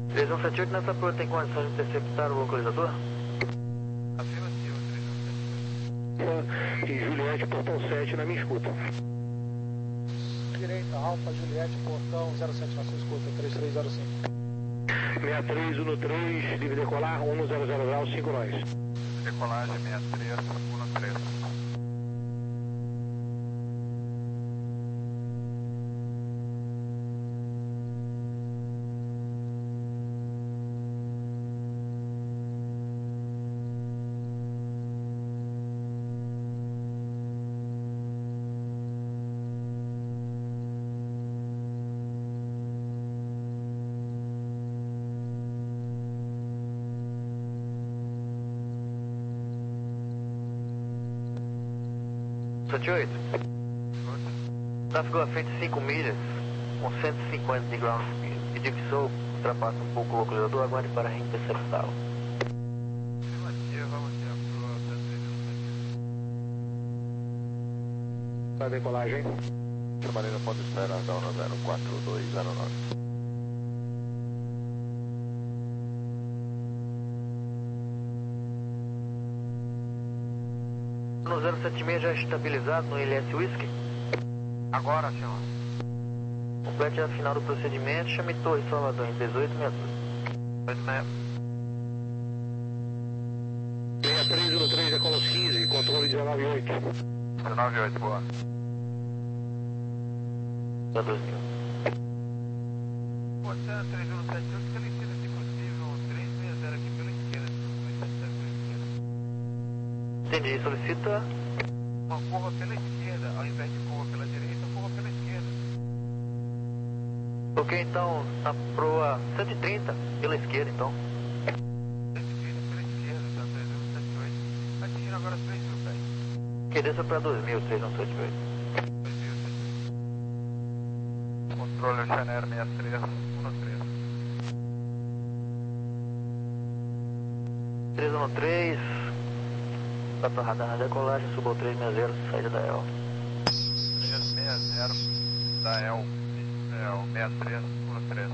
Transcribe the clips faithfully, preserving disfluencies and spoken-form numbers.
três um sete oito, nessa proa tem condições de interceptar o localizador? Afirmativo, três um sete oito. E Juliette, portão sete na minha escuta. Direita, Alfa, Juliette, portão zero sete na sua escuta, três três zero cinco. sessenta e três, um três, livre decolar, um zero zero graus, cinco nós. Decolagem sessenta e três, um três. sete oito. Tráfego à frente cinco milhas, com cento e cinquenta de ground speed. Pediu que sou, ultrapassa um pouco o localizador, aguarde para interceptá-lo. Afirmativo, vamos ter a proa três três. Para decolagem. Submarino pode esperar da hora zero quatro dois zero nove. No zero sete seis já estabilizado no L S Whisky. Agora, senhor. Complete a final do procedimento, chame Torre Salvador em dezoito sessenta e dois. sessenta e três, um três, Ecolos quinze, controle dezenove oito. dezenove oito, boa. Da dois mil. Portanto, três um sete oito, pela esquerda, se possível, três seis zero aqui pela esquerda, três sete zero pela esquerda. Entendi, solicita. Uma curva pela esquerda, ao invés de curva pela direita, curva pela esquerda. Ok, então, na proa cento e trinta, pela esquerda, então. cento e trinta pela esquerda, tá? três um sete oito. Atingindo agora três mil pés. Que desça para dois mil, três um sete oito. dois mil, controle Oceanair sessenta e três, um três. três um três. Dá para radar na decolagem, suba ao três seis zero, saída da E L. três seis zero da E L, é o sessenta e três, um três.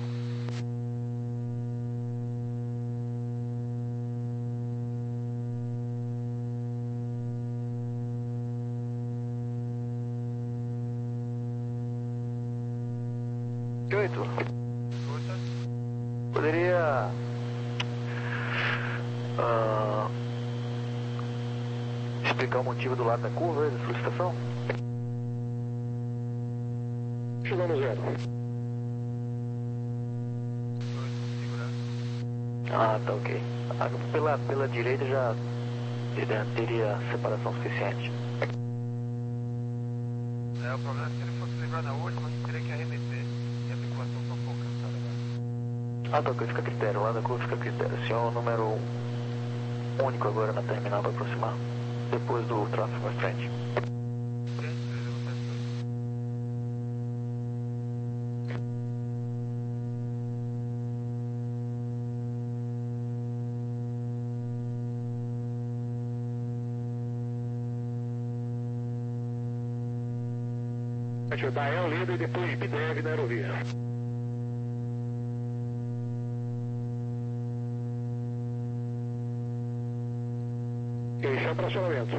oito. Escuta. Poderia. ah, explicar o motivo do lado da curva da solicitação? Chegou no zero. Ah, tá ok. Ah, Pela, pela direita já teria- teria separação suficiente. É, o problema é que se ele fosse livrar na última, a gente teria que arremeter. E a tripulação tá um pouco cansada agora. Ah, tá ok, fica a critério. Lá da curva fica a critério. O senhor é o número único agora na terminal para aproximar. Depois do tráfego à frente. Da E L Leda e depois B D E V na aerovia. Eixo atracionamento.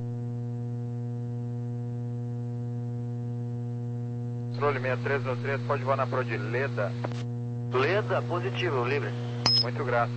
Controle sessenta e três no três, pode voar na proa de Leda. Leda, positivo, livre. Muito grato.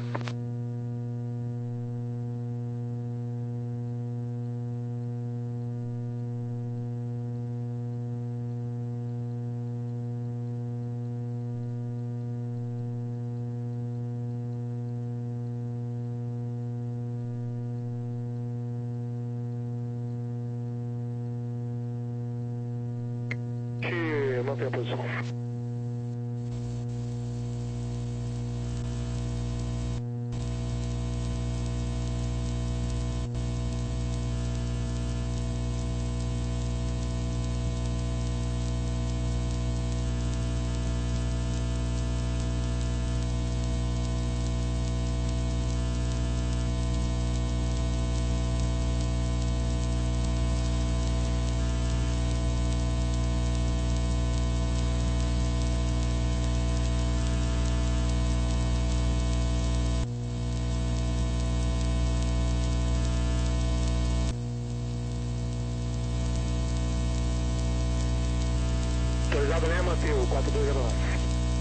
Manter a posição. Obrigado, Lema, teu quatro dois zero nove.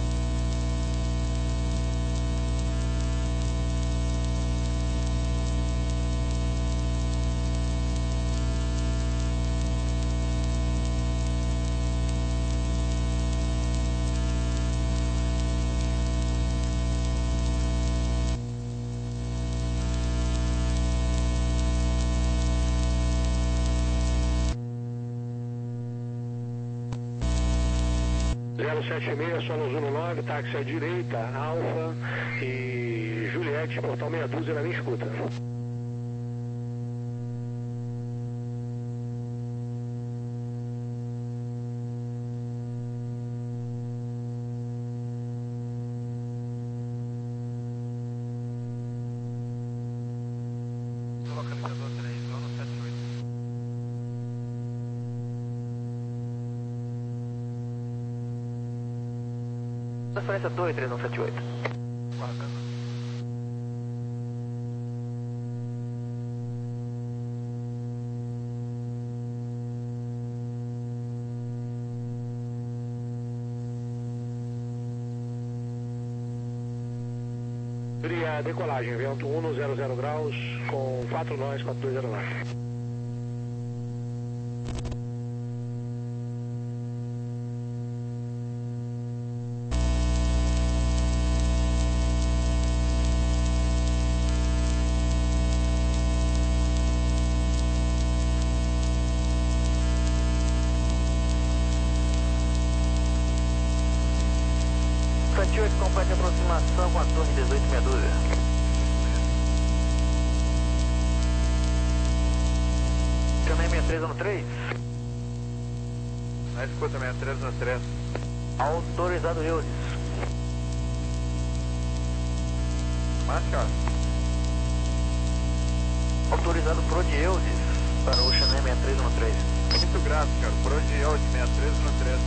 zero sete seis, Sonos um nove, táxi à direita, Alfa e Juliette, portal meia dúzia na minha escuta. Localizador três, zona sete oito. Transferência dois três um sete oito. Guardando. Seria decolagem, vento um zero zero graus, com quatro nós, quatro dois zero nove. sete oito, complete aproximação com a torre dezoito meia dúzia. Canei sessenta e três no três. Na escuta sessenta e três no três. Autorizado Eudes. Marca. Autorizado Prode Eudes para o Chanel sessenta e três no três. Muito grato, cara. Por hoje eu, sessenta e três no três.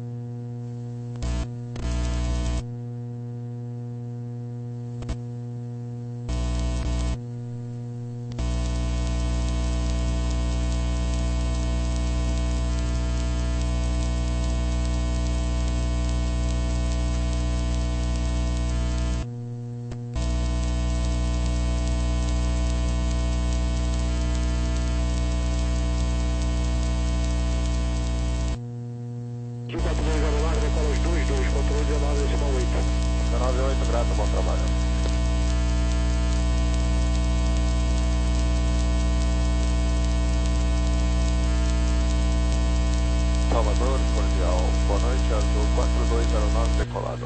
quatro dois zero nove, decola os dois, dois, controle dezenove, decimal oito. dezenove oito, grato, bom trabalho. Salvador, cordial, boa noite, Azul quatro dois zero nove, decolado.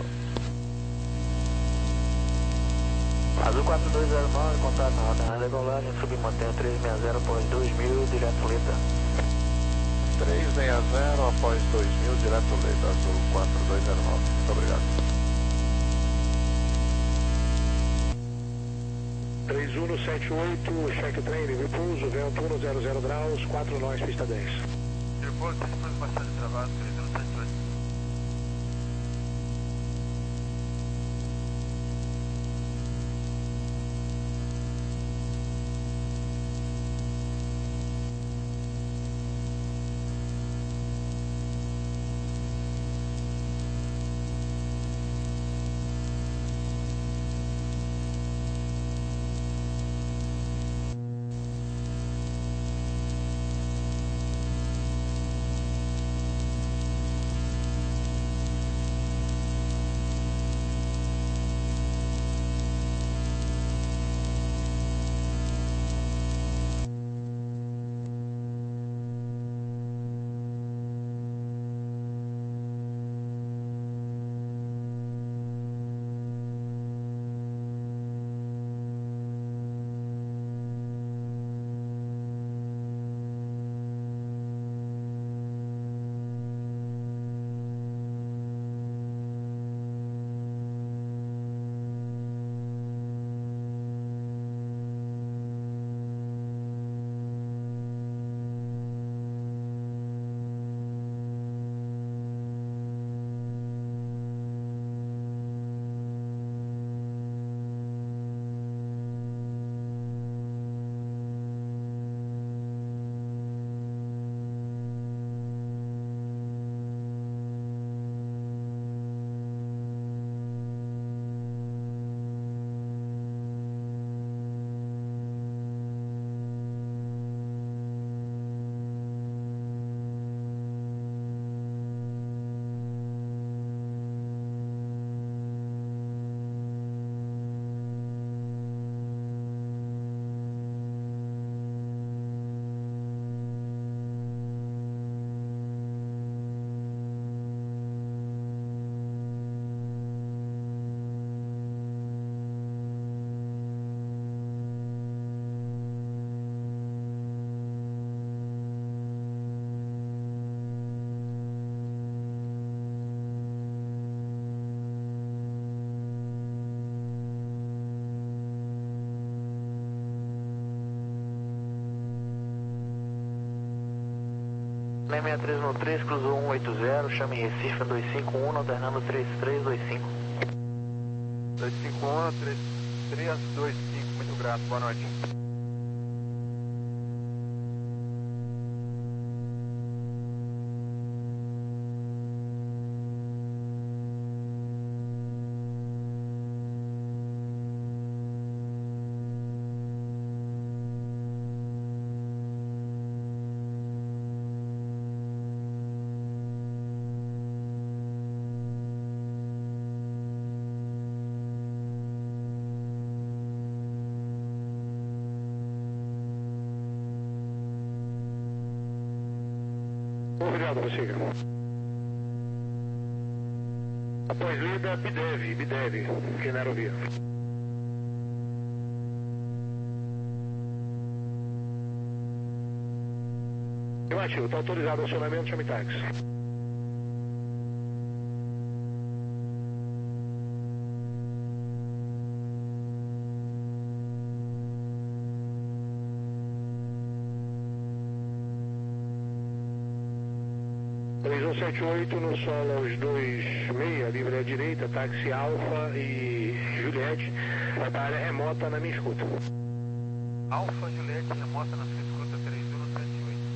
Azul quatro dois zero nove, contato na rota na decolagem, submantenho trezentos e sessenta após dois mil, direto Leta. trezentos e sessenta após dois mil, direto Leta, Azul quatro dois zero nove. Muito obrigado. três um sete oito, check train, nível pouso, vento um zero zero graus, quatro nós, pista dez. Depois, depois bastante travado, três um sete oito. seis seis três um três, cruzou cento e oitenta, chame Recife dois cinco um, alternando três três dois cinco. dois cinco um, três três dois cinco, muito grato, boa noite. Obrigado, você. Após lida, Bidev, Bidev, quem não era ouvir. Afirmativo, está autorizado o acionamento, chame táxi. três um sete oito no solo aos dois seis, livre à direita, táxi Alfa e Juliette, vai para a área remota na minha escuta. Alfa Juliette, remota na sua escuta três um sete oito.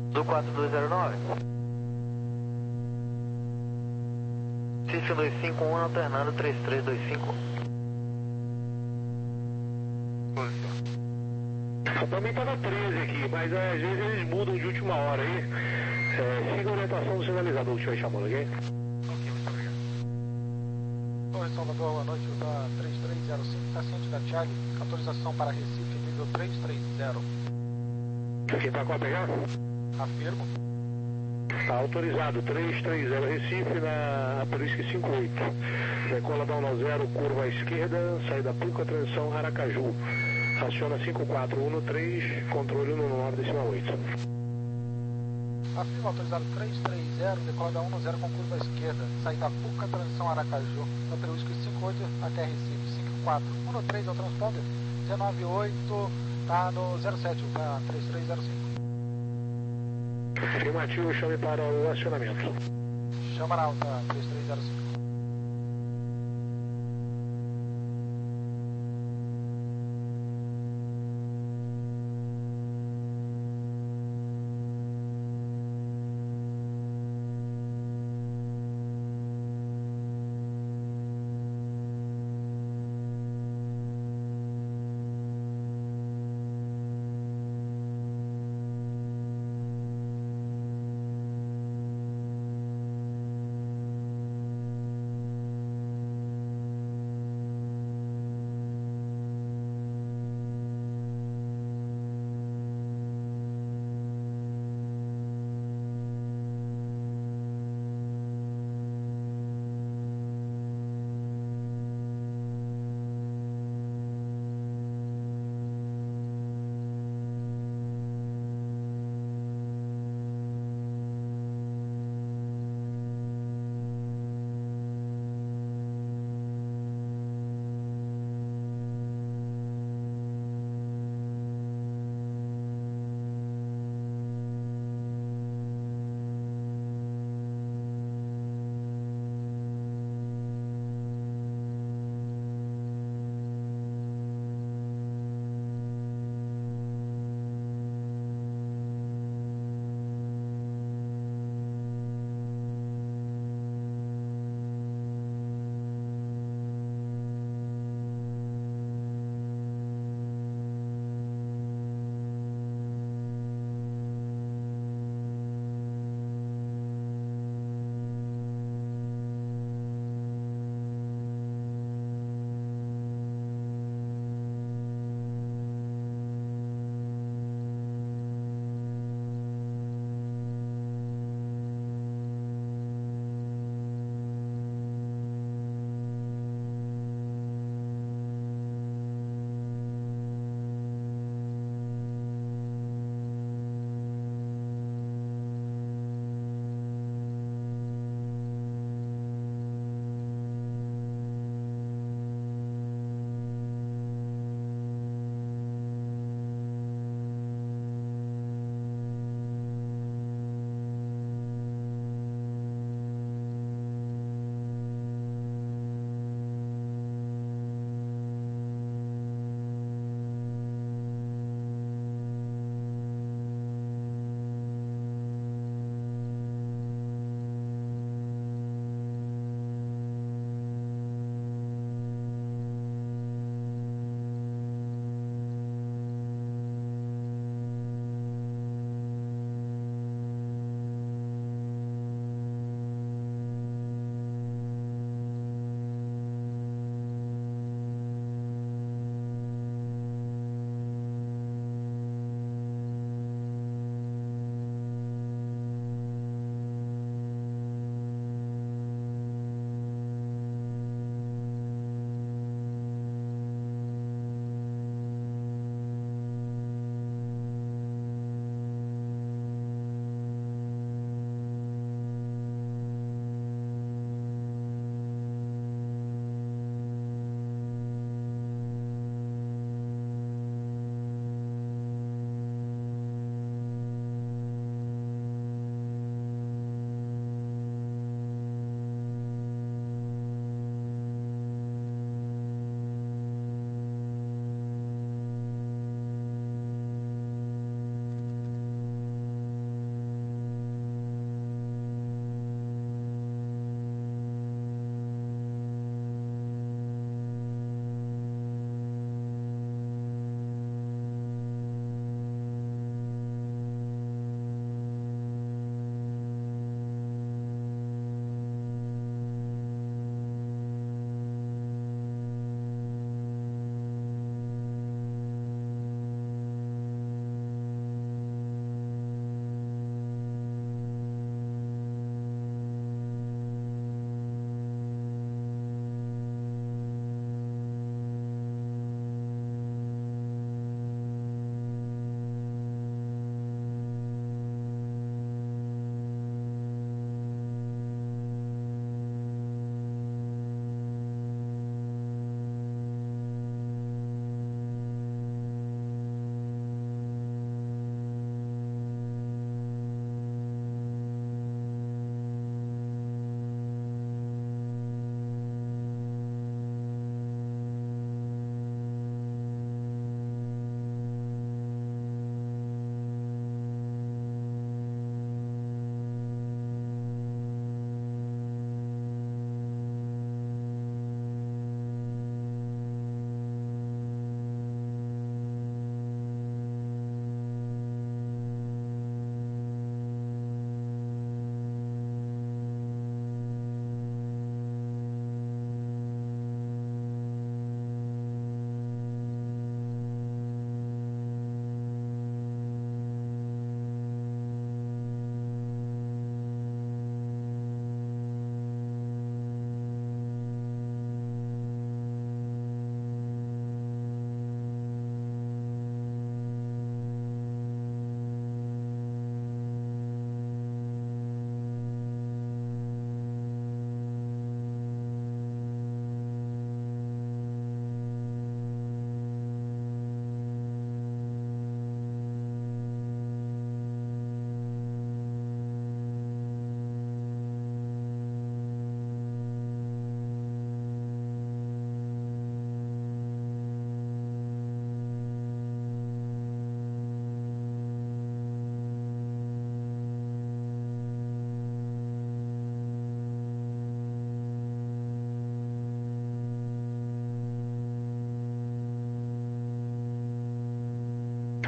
Do quatro dois zero nove. Cif dois cinco um alternando três três dois cinco. Pra mim tá na treze aqui, mas é, às vezes eles mudam de última hora aí. É, siga a orientação do sinalizador que estiver chamando, ok? Ok, muito obrigado. Oi, Salvador, boa noite. Da três três zero cinco, paciente da Charlie. Autorização para Recife, nível três três zero. Quem tá com a pegar? Afirmo. Tá autorizado, três três zero Recife, na Aperisque cinquenta e oito. Decola da um zero, curva à esquerda, saída Puca, transição Aracaju. Aciona cinco quatro um três, controle no nove decima oito. Afirmo, autorizado três três zero, decola da um zero com curva à esquerda, saída Puca, transição Aracaju. Aperisque cinquenta e oito até Recife, cinco quatro um três é o transponder, dezenove oito, tá no zero sete, tá três três zero cinco. Afirmativo, chame para o acionamento. Chama na alta, três três zero cinco.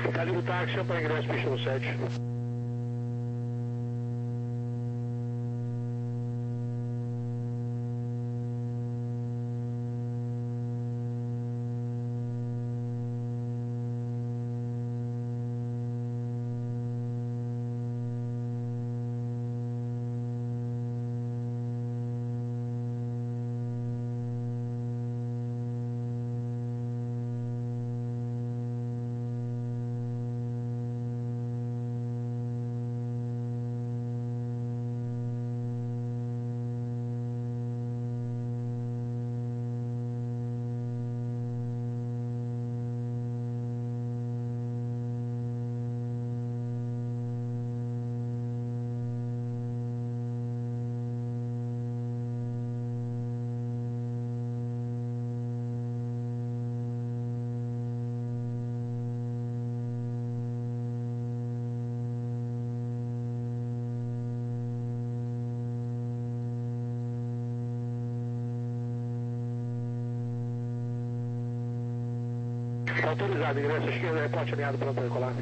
Tá ali o táxi para ingresso, pista no sete. Autorizado, ingresso à esquerda, reporte alinhado, pronto para decolar.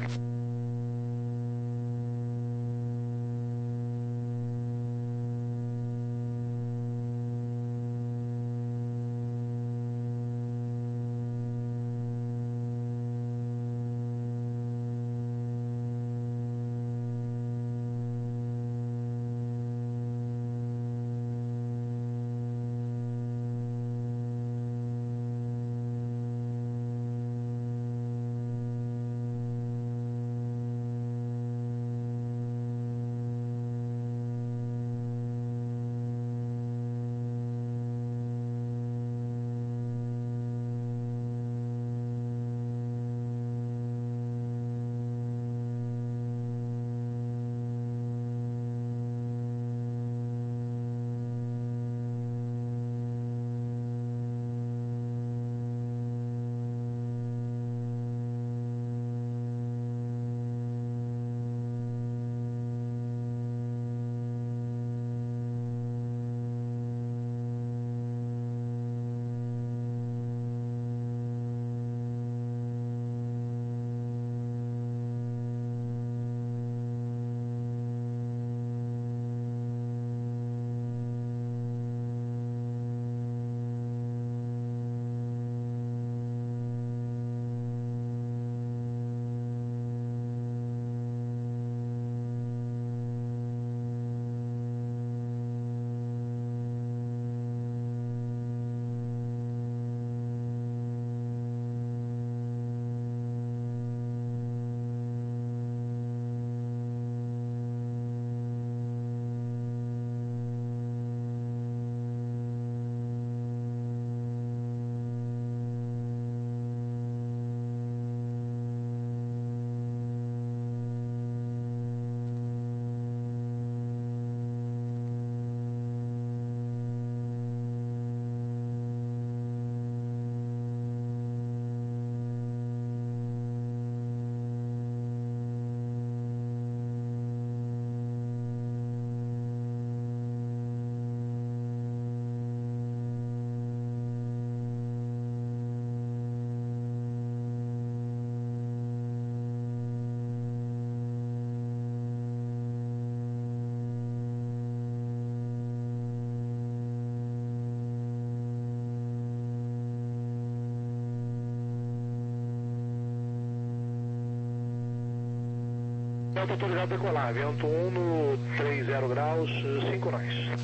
Delta autorizado a decolar, vento um no trinta graus, cinco nós.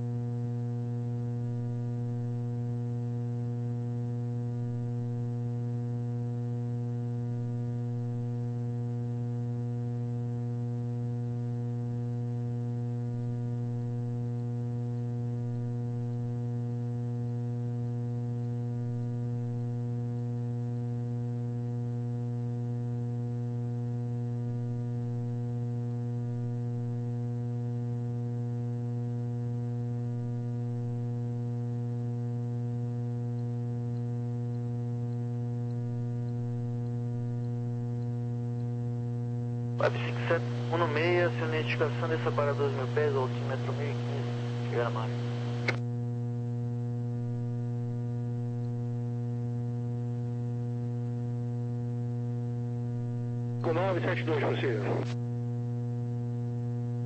Web cinco sete um no seis, aciona a identificação dessa para dois mil pés, altímetro mil e quinze, chegar a marca. cinco nove sete dois, prossiga.